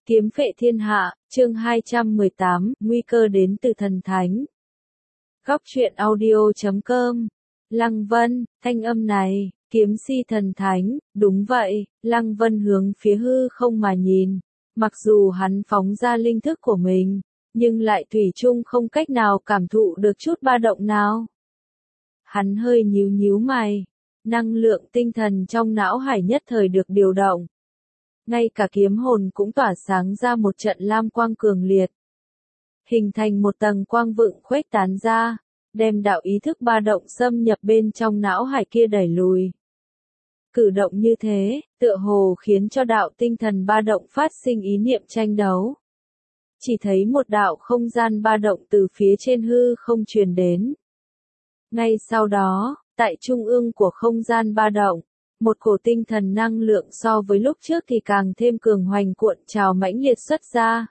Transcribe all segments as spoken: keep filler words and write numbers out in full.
Kiếm phệ thiên hạ, chương hai trăm mười tám, nguy cơ đến từ thần thánh. Góc truyện audio chấm com. Lăng Vân, thanh âm này, kiếm si thần thánh, đúng vậy, Lăng Vân hướng phía hư không mà nhìn. Mặc dù hắn phóng ra linh thức của mình, nhưng lại thủy chung không cách nào cảm thụ được chút ba động nào. Hắn hơi nhíu nhíu mày, năng lượng tinh thần trong não hải nhất thời được điều động. Ngay cả kiếm hồn cũng tỏa sáng ra một trận lam quang cường liệt. Hình thành một tầng quang vựng khuếch tán ra, đem đạo ý thức ba động xâm nhập bên trong não hải kia đẩy lùi. Cử động như thế, tựa hồ khiến cho đạo tinh thần ba động phát sinh ý niệm tranh đấu. Chỉ thấy một đạo không gian ba động từ phía trên hư không truyền đến. Ngay sau đó, tại trung ương của không gian ba động, một cổ tinh thần năng lượng so với lúc trước thì càng thêm cường hoành cuộn trào mãnh liệt xuất ra.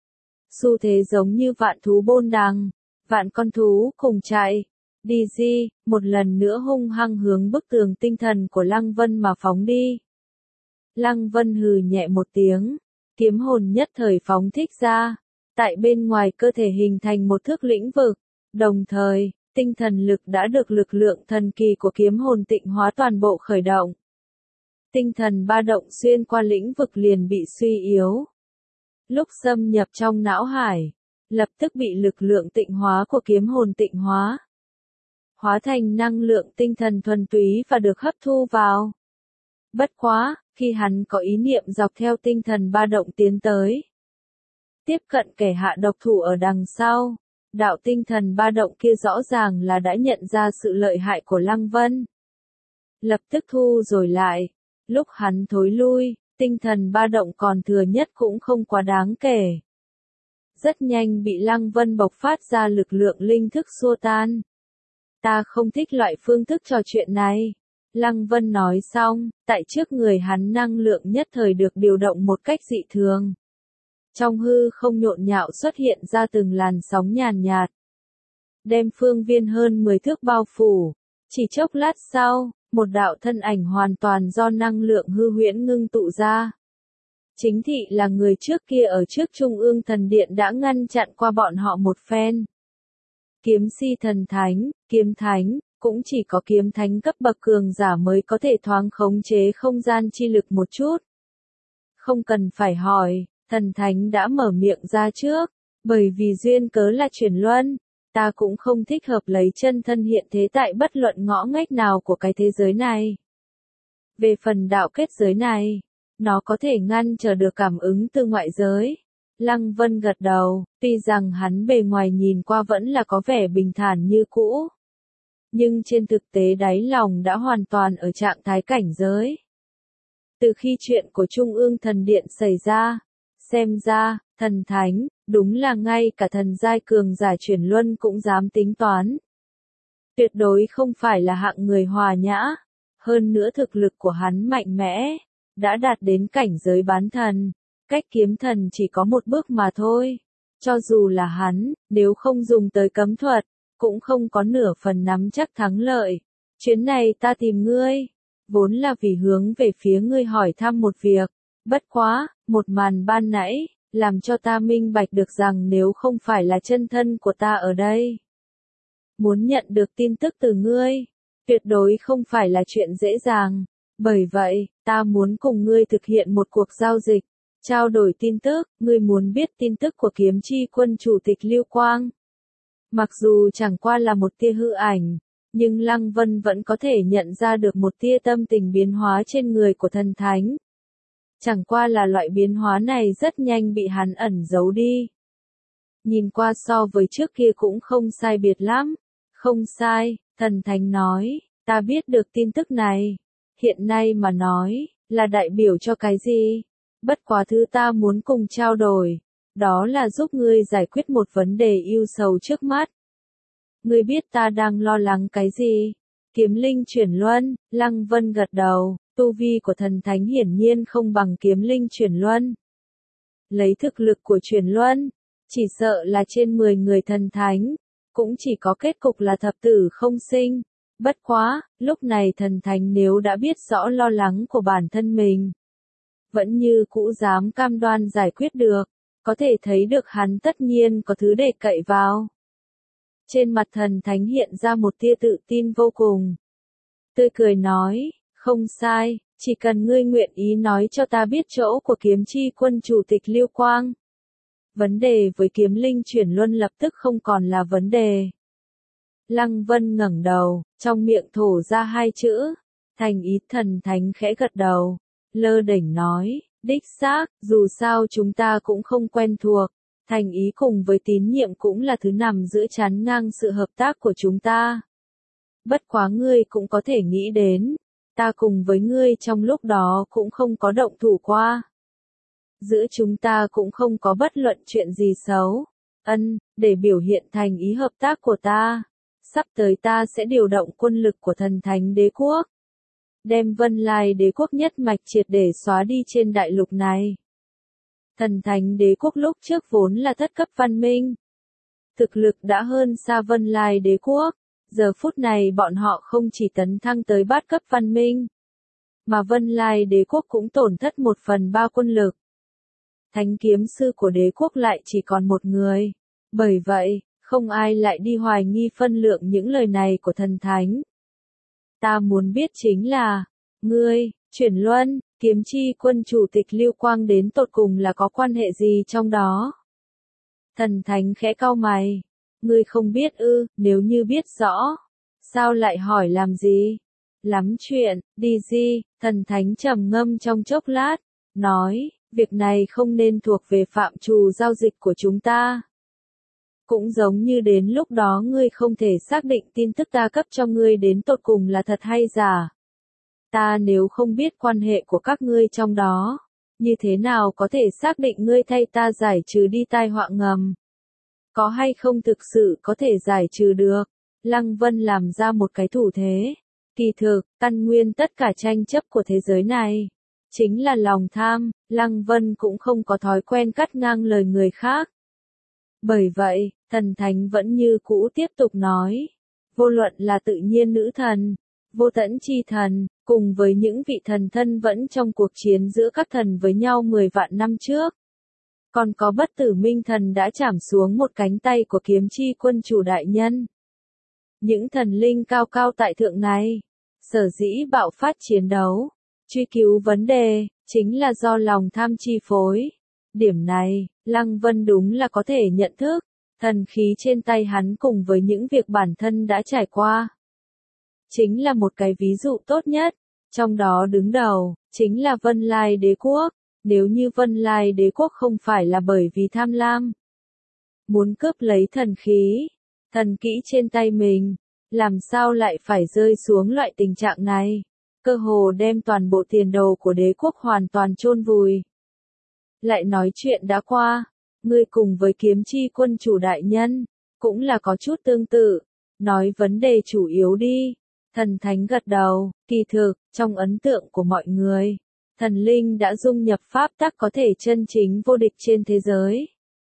Xu thế giống như vạn thú bôn đằng, vạn con thú cùng chạy, đi di, một lần nữa hung hăng hướng bức tường tinh thần của Lăng Vân mà phóng đi. Lăng Vân hừ nhẹ một tiếng, kiếm hồn nhất thời phóng thích ra, tại bên ngoài cơ thể hình thành một thước lĩnh vực, đồng thời, tinh thần lực đã được lực lượng thần kỳ của kiếm hồn tịnh hóa toàn bộ khởi động. Tinh thần ba động xuyên qua lĩnh vực liền bị suy yếu. Lúc xâm nhập trong não hải, lập tức bị lực lượng tịnh hóa của kiếm hồn tịnh hóa. Hóa thành năng lượng tinh thần thuần túy và được hấp thu vào. Bất quá, khi hắn có ý niệm dọc theo tinh thần ba động tiến tới. Tiếp cận kẻ hạ độc thủ ở đằng sau. Đạo tinh thần ba động kia rõ ràng là đã nhận ra sự lợi hại của Lăng Vân. Lập tức thu rồi lại. Lúc hắn thối lui, tinh thần ba động còn thừa nhất cũng không quá đáng kể. Rất nhanh bị Lăng Vân bộc phát ra lực lượng linh thức xua tan. Ta không thích loại phương thức trò chuyện này. Lăng Vân nói xong, tại trước người hắn năng lượng nhất thời được điều động một cách dị thường. Trong hư không nhộn nhạo xuất hiện ra từng làn sóng nhàn nhạt. Đem phương viên hơn mười thước bao phủ. Chỉ chốc lát sau, một đạo thân ảnh hoàn toàn do năng lượng hư huyễn ngưng tụ ra. Chính thị là người trước kia ở trước Trung ương thần điện đã ngăn chặn qua bọn họ một phen. Kiếm si thần thánh, kiếm thánh, cũng chỉ có kiếm thánh cấp bậc cường giả mới có thể thoáng khống chế không gian chi lực một chút. Không cần phải hỏi. Thần thánh đã mở miệng ra trước, bởi vì duyên cớ là chuyển luân, ta cũng không thích hợp lấy chân thân hiện thế tại bất luận ngõ ngách nào của cái thế giới này. Về phần đạo kết giới này, nó có thể ngăn trở được cảm ứng từ ngoại giới. Lăng Vân gật đầu, tuy rằng hắn bề ngoài nhìn qua vẫn là có vẻ bình thản như cũ. Nhưng trên thực tế đáy lòng đã hoàn toàn ở trạng thái cảnh giới. Từ khi chuyện của Trung ương thần điện xảy ra, xem ra, thần thánh, đúng là ngay cả thần giai cường giả chuyển luân cũng dám tính toán. Tuyệt đối không phải là hạng người hòa nhã, hơn nữa thực lực của hắn mạnh mẽ, đã đạt đến cảnh giới bán thần, cách kiếm thần chỉ có một bước mà thôi. Cho dù là hắn, nếu không dùng tới cấm thuật, cũng không có nửa phần nắm chắc thắng lợi. Chuyến này ta tìm ngươi, vốn là vì hướng về phía ngươi hỏi thăm một việc. Bất quá, một màn ban nãy, làm cho ta minh bạch được rằng nếu không phải là chân thân của ta ở đây. Muốn nhận được tin tức từ ngươi, tuyệt đối không phải là chuyện dễ dàng. Bởi vậy, ta muốn cùng ngươi thực hiện một cuộc giao dịch, trao đổi tin tức, ngươi muốn biết tin tức của kiếm chi quân chủ tịch Lưu Quang. Mặc dù chẳng qua là một tia hư ảnh, nhưng Lăng Vân vẫn có thể nhận ra được một tia tâm tình biến hóa trên người của thần thánh. Chẳng qua là loại biến hóa này rất nhanh bị hắn ẩn giấu đi. Nhìn qua so với trước kia cũng không sai biệt lắm. Không sai, thần thánh nói, ta biết được tin tức này. Hiện nay mà nói, là đại biểu cho cái gì? Bất quá thứ ta muốn cùng trao đổi, đó là giúp ngươi giải quyết một vấn đề ưu sầu trước mắt. Ngươi biết ta đang lo lắng cái gì? Kiếm linh chuyển luân, Lăng Vân gật đầu. Tu vi của thần thánh hiển nhiên không bằng kiếm linh chuyển luân. Lấy thực lực của chuyển luân, chỉ sợ là trên mười người thần thánh, cũng chỉ có kết cục là thập tử không sinh. Bất quá, lúc này thần thánh nếu đã biết rõ lo lắng của bản thân mình, vẫn như cũ dám cam đoan giải quyết được, có thể thấy được hắn tất nhiên có thứ để cậy vào. Trên mặt thần thánh hiện ra một tia tự tin vô cùng. Tươi cười nói, không sai, chỉ cần ngươi nguyện ý nói cho ta biết chỗ của kiếm chi quân chủ tịch Lưu Quang. Vấn đề với kiếm linh chuyển luân lập tức không còn là vấn đề. Lăng Vân ngẩng đầu, trong miệng thổ ra hai chữ, thành ý. Thần thánh khẽ gật đầu, lơ đễnh nói, đích xác, dù sao chúng ta cũng không quen thuộc, thành ý cùng với tín nhiệm cũng là thứ nằm giữa chắn ngang sự hợp tác của chúng ta. Bất quá ngươi cũng có thể nghĩ đến, ta cùng với ngươi trong lúc đó cũng không có động thủ qua. Giữa chúng ta cũng không có bất luận chuyện gì xấu. Ân, để biểu hiện thành ý hợp tác của ta, sắp tới ta sẽ điều động quân lực của thần thánh đế quốc, đem Vân Lai đế quốc nhất mạch triệt để xóa đi trên đại lục này. Thần thánh đế quốc lúc trước vốn là thất cấp văn minh, thực lực đã hơn xa Vân Lai đế quốc, giờ phút này bọn họ không chỉ tấn thăng tới bát cấp văn minh, mà Vân Lai đế quốc cũng tổn thất một phần ba quân lực. Thánh kiếm sư của đế quốc lại chỉ còn một người, bởi vậy, không ai lại đi hoài nghi phân lượng những lời này của thần thánh. Ta muốn biết chính là, ngươi, chuyển luân, kiếm chi quân chủ tịch Lưu Quang đến tột cùng là có quan hệ gì trong đó? Thần thánh khẽ cau mày, ngươi không biết ư? Nếu như biết rõ, sao lại hỏi làm gì? Lắm chuyện, đi gì? Thần thánh trầm ngâm trong chốc lát, nói, việc này không nên thuộc về phạm trù giao dịch của chúng ta. Cũng giống như đến lúc đó ngươi không thể xác định tin tức ta cấp cho ngươi đến tột cùng là thật hay giả. Ta nếu không biết quan hệ của các ngươi trong đó, như thế nào có thể xác định ngươi thay ta giải trừ đi tai họa ngầm? Có hay không thực sự có thể giải trừ được? Lăng Vân làm ra một cái thủ thế. Kỳ thực, căn nguyên tất cả tranh chấp của thế giới này, chính là lòng tham. Lăng Vân cũng không có thói quen cắt ngang lời người khác. Bởi vậy, thần thánh vẫn như cũ tiếp tục nói, vô luận là tự nhiên nữ thần, vô tẫn chi thần, cùng với những vị thần thân vẫn trong cuộc chiến giữa các thần với nhau mười vạn năm trước. Còn có bất tử minh thần đã chảm xuống một cánh tay của kiếm chi quân chủ đại nhân. Những thần linh cao cao tại thượng này, sở dĩ bạo phát chiến đấu, truy cứu vấn đề, chính là do lòng tham chi phối. Điểm này, Lăng Vân đúng là có thể nhận thức, thần khí trên tay hắn cùng với những việc bản thân đã trải qua. Chính là một cái ví dụ tốt nhất, trong đó đứng đầu, chính là Vân Lai đế quốc. Nếu như Vân Lai đế quốc không phải là bởi vì tham lam, muốn cướp lấy thần khí, thần kỹ trên tay mình, làm sao lại phải rơi xuống loại tình trạng này, cơ hồ đem toàn bộ tiền đồ của đế quốc hoàn toàn chôn vùi. Lại nói chuyện đã qua, ngươi cùng với kiếm chi quân chủ đại nhân, cũng là có chút tương tự, nói vấn đề chủ yếu đi. Thần thánh gật đầu, kỳ thực, trong ấn tượng của mọi người, thần linh đã dung nhập pháp tắc có thể chân chính vô địch trên thế giới.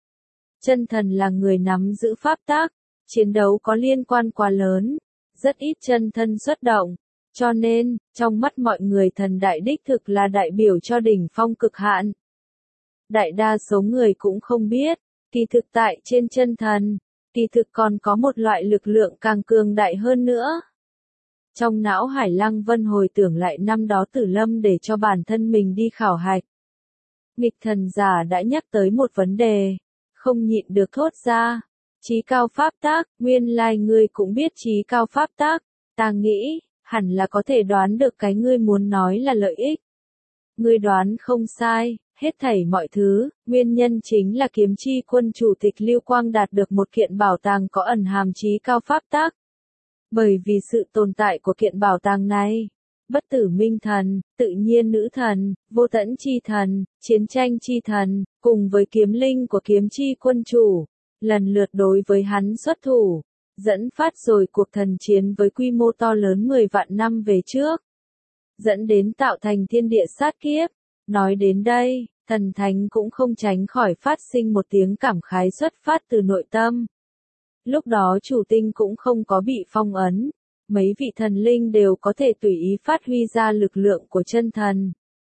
Chân thần là người nắm giữ pháp tắc, chiến đấu có liên quan quá lớn, rất ít chân thân xuất động, cho nên, trong mắt mọi người thần đại đích thực là đại biểu cho đỉnh phong cực hạn. Đại đa số người cũng không biết, kỳ thực tại trên chân thần, kỳ thực còn có một loại lực lượng càng cường đại hơn nữa. Trong não Hải Lăng Vân hồi tưởng lại năm đó Tử Lâm để cho bản thân mình đi khảo hạch. Nghịch thần giả đã nhắc tới một vấn đề, không nhịn được thốt ra, chí cao pháp tác, nguyên lai ngươi cũng biết chí cao pháp tác, ta nghĩ, hẳn là có thể đoán được cái ngươi muốn nói là lợi ích. Ngươi đoán không sai, hết thảy mọi thứ, nguyên nhân chính là kiếm chi quân chủ tịch Lưu Quang đạt được một kiện bảo tàng có ẩn hàm chí cao pháp tác. Bởi vì sự tồn tại của kiện bảo tàng này, bất tử minh thần, tự nhiên nữ thần, vô tẫn chi thần, chiến tranh chi thần, cùng với kiếm linh của kiếm chi quân chủ, lần lượt đối với hắn xuất thủ, dẫn phát rồi cuộc thần chiến với quy mô to lớn mười vạn năm về trước, dẫn đến tạo thành thiên địa sát kiếp. Nói đến đây, thần thánh cũng không tránh khỏi phát sinh một tiếng cảm khái xuất phát từ nội tâm. Lúc đó chủ tinh cũng không có bị phong ấn, mấy vị thần linh đều có thể tùy ý phát huy ra lực lượng của chân thần.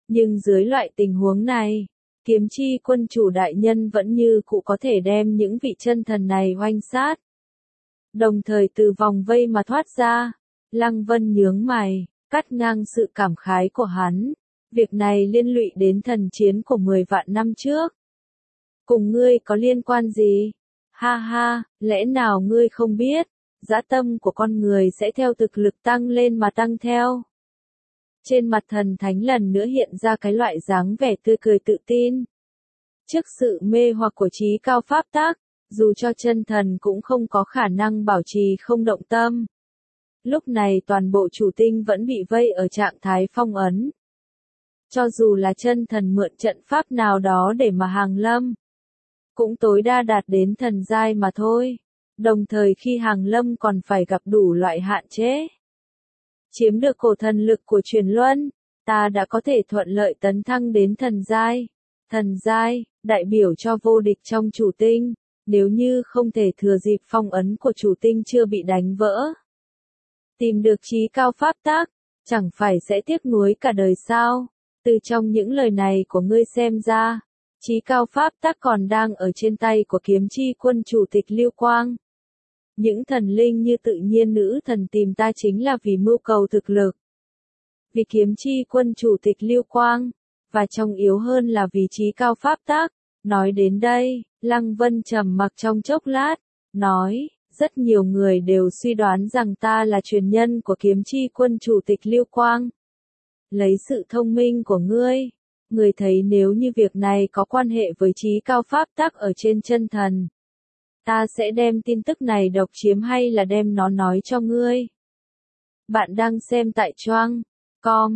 Nhưng dưới loại tình huống này, kiếm chi quân chủ đại nhân vẫn như cũ có thể đem những vị chân thần này oanh sát. Đồng thời từ vòng vây mà thoát ra, Lăng Vân nhướng mày, cắt ngang sự cảm khái của hắn. Việc này liên lụy đến thần chiến của mười vạn năm trước. Cùng ngươi có liên quan gì? Ha ha, lẽ nào ngươi không biết, dã tâm của con người sẽ theo thực lực tăng lên mà tăng theo. Trên mặt thần thánh lần nữa hiện ra cái loại dáng vẻ tươi cười tự tin. Trước sự mê hoặc của trí cao pháp tác, dù cho chân thần cũng không có khả năng bảo trì không động tâm. Lúc này toàn bộ chủ tinh vẫn bị vây ở trạng thái phong ấn. Cho dù là chân thần mượn trận pháp nào đó để mà hàng lâm, cũng tối đa đạt đến thần giai mà thôi. Đồng thời khi hàng lâm còn phải gặp đủ loại hạn chế. Chiếm được cổ thần lực của truyền luân, ta đã có thể thuận lợi tấn thăng đến thần giai. Thần giai, đại biểu cho vô địch trong chủ tinh, nếu như không thể thừa dịp phong ấn của chủ tinh chưa bị đánh vỡ. Tìm được trí cao pháp tác, chẳng phải sẽ tiếc nuối cả đời sao? Từ trong những lời này của ngươi xem ra, trí cao pháp tác còn đang ở trên tay của kiếm chi quân chủ tịch Lưu Quang. Những thần linh như tự nhiên nữ thần tìm ta chính là vì mưu cầu thực lực. Vì kiếm chi quân chủ tịch Lưu Quang, và trong yếu hơn là vì trí cao pháp tác. Nói đến đây, Lăng Vân trầm mặc trong chốc lát, nói, rất nhiều người đều suy đoán rằng ta là truyền nhân của kiếm chi quân chủ tịch Lưu Quang. Lấy sự thông minh của ngươi, ngươi thấy nếu như việc này có quan hệ với trí cao pháp tác ở trên chân thần, ta sẽ đem tin tức này độc chiếm hay là đem nó nói cho ngươi. Bạn đang xem tại choang chấm com,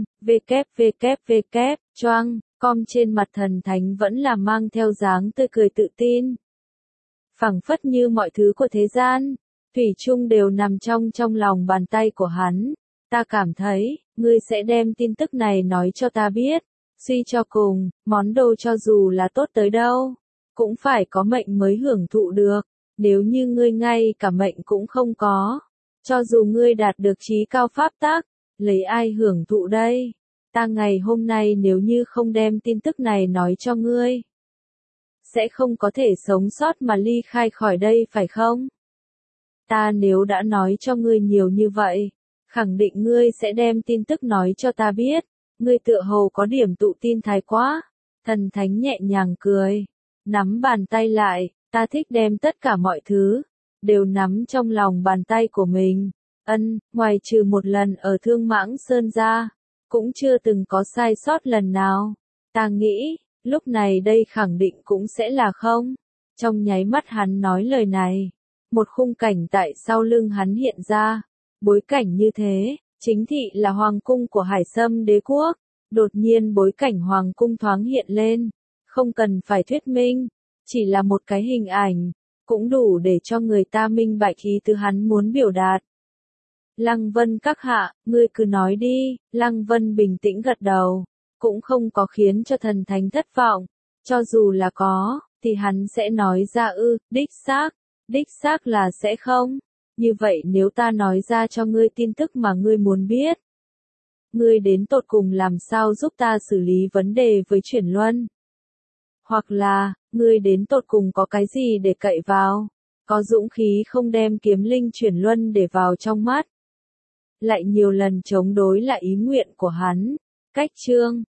www, choang chấm com trên mặt thần thánh vẫn là mang theo dáng tươi cười tự tin. Phẳng phất như mọi thứ của thế gian, thủy chung đều nằm trong trong lòng bàn tay của hắn. Ta cảm thấy, ngươi sẽ đem tin tức này nói cho ta biết. Suy cho cùng, món đồ cho dù là tốt tới đâu, cũng phải có mệnh mới hưởng thụ được. Nếu như ngươi ngay cả mệnh cũng không có, cho dù ngươi đạt được trí cao pháp tác, lấy ai hưởng thụ đây? Ta ngày hôm nay nếu như không đem tin tức này nói cho ngươi, sẽ không có thể sống sót mà ly khai khỏi đây phải không? Ta nếu đã nói cho ngươi nhiều như vậy, khẳng định ngươi sẽ đem tin tức nói cho ta biết. Ngươi tựa hồ có điểm tự tin thái quá. Thần thánh nhẹ nhàng cười, nắm bàn tay lại, ta thích đem tất cả mọi thứ, đều nắm trong lòng bàn tay của mình. Ân, ngoài trừ một lần ở Thương Mãng Sơn ra, cũng chưa từng có sai sót lần nào. Ta nghĩ, lúc này đây khẳng định cũng sẽ là không. Trong nháy mắt hắn nói lời này, một khung cảnh tại sau lưng hắn hiện ra. Bối cảnh như thế, chính thị là hoàng cung của Hải Sâm Đế quốc. Đột nhiên bối cảnh hoàng cung thoáng hiện lên, không cần phải thuyết minh, chỉ là một cái hình ảnh, cũng đủ để cho người ta minh bạch ý tứ hắn muốn biểu đạt. Lăng Vân các hạ, ngươi cứ nói đi. Lăng Vân bình tĩnh gật đầu, cũng không có khiến cho thần thánh thất vọng. Cho dù là có, thì hắn sẽ nói ra ư, đích xác, đích xác là sẽ không. Như vậy nếu ta nói ra cho ngươi tin tức mà ngươi muốn biết, ngươi đến tột cùng làm sao giúp ta xử lý vấn đề với chuyển luân? Hoặc là, ngươi đến tột cùng có cái gì để cậy vào? Có dũng khí không đem kiếm linh chuyển luân để vào trong mắt? Lại nhiều lần chống đối lại ý nguyện của hắn. Cách chương